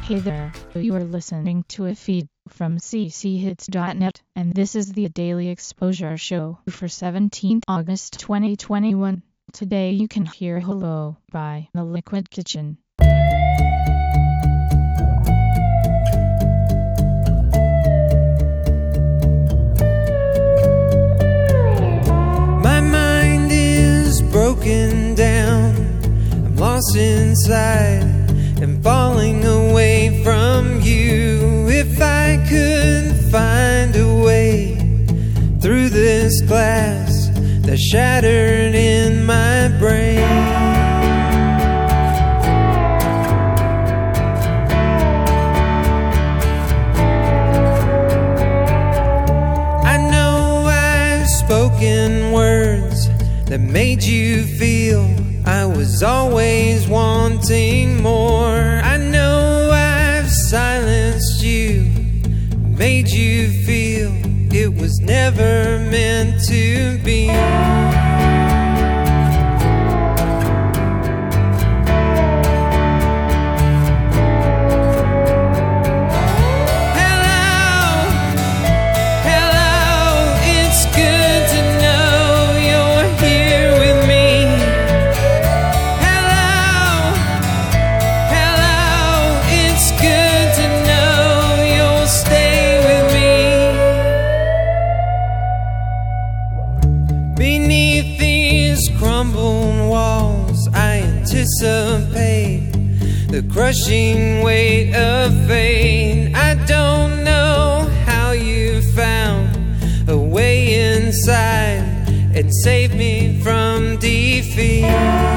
Hey there, you are listening to a feed from cchits.net, and this is the Daily Exposure Show for 17th August 2021. Today you can hear Hello by The Liquid Kitchen. My mind is broken down, I'm lost inside and falling away from you. If I could find a way through this glass that's shattered in my brain, I know I've spoken words that made you feel I was always wanting more. I know I've silenced you, made you feel it was never meant to be. Beneath these crumbling walls, I anticipate the crushing weight of fate. I don't know how you found a way inside and saved me from defeat.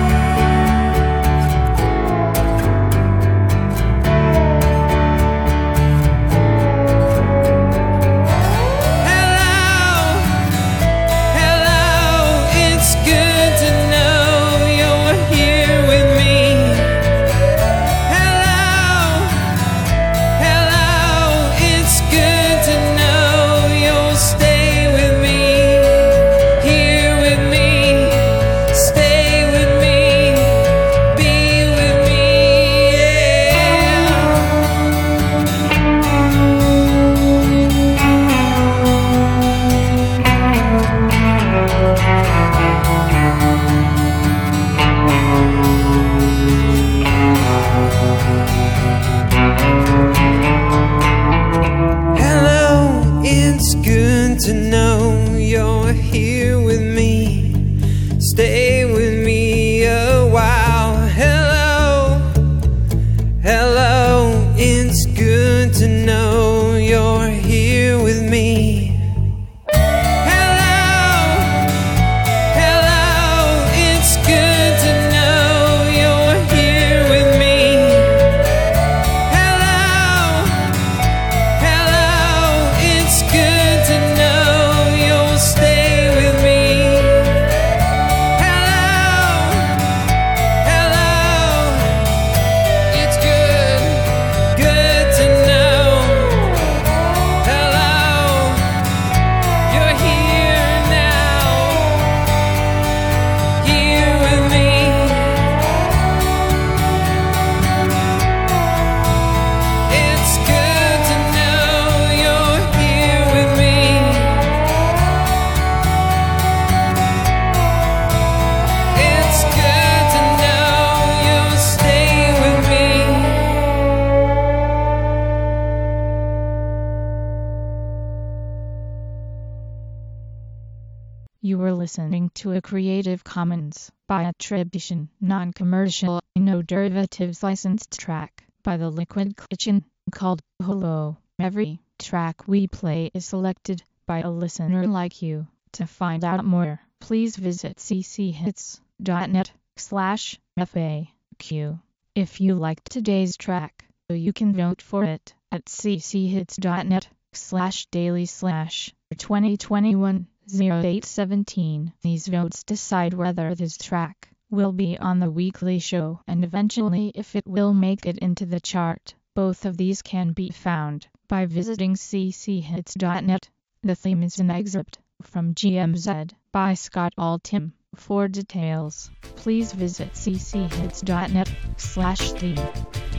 To know you're here with me, stay with me a while. Hello, hello, it's good to know you're here with me. You were listening to a Creative Commons by attribution, non-commercial, no derivatives licensed track by The Liquid Kitchen called Hello. Every track we play is selected by a listener like you. To find out more, please visit cchits.net/FAQ. If you liked today's track, you can vote for it at cchits.net/daily/2021-0817. These votes decide whether this track will be on the weekly show and eventually if it will make it into the chart. Both of these can be found by visiting cchits.net. The theme is an excerpt from GMZ by Scott Altham. For details, please visit cchits.net/theme.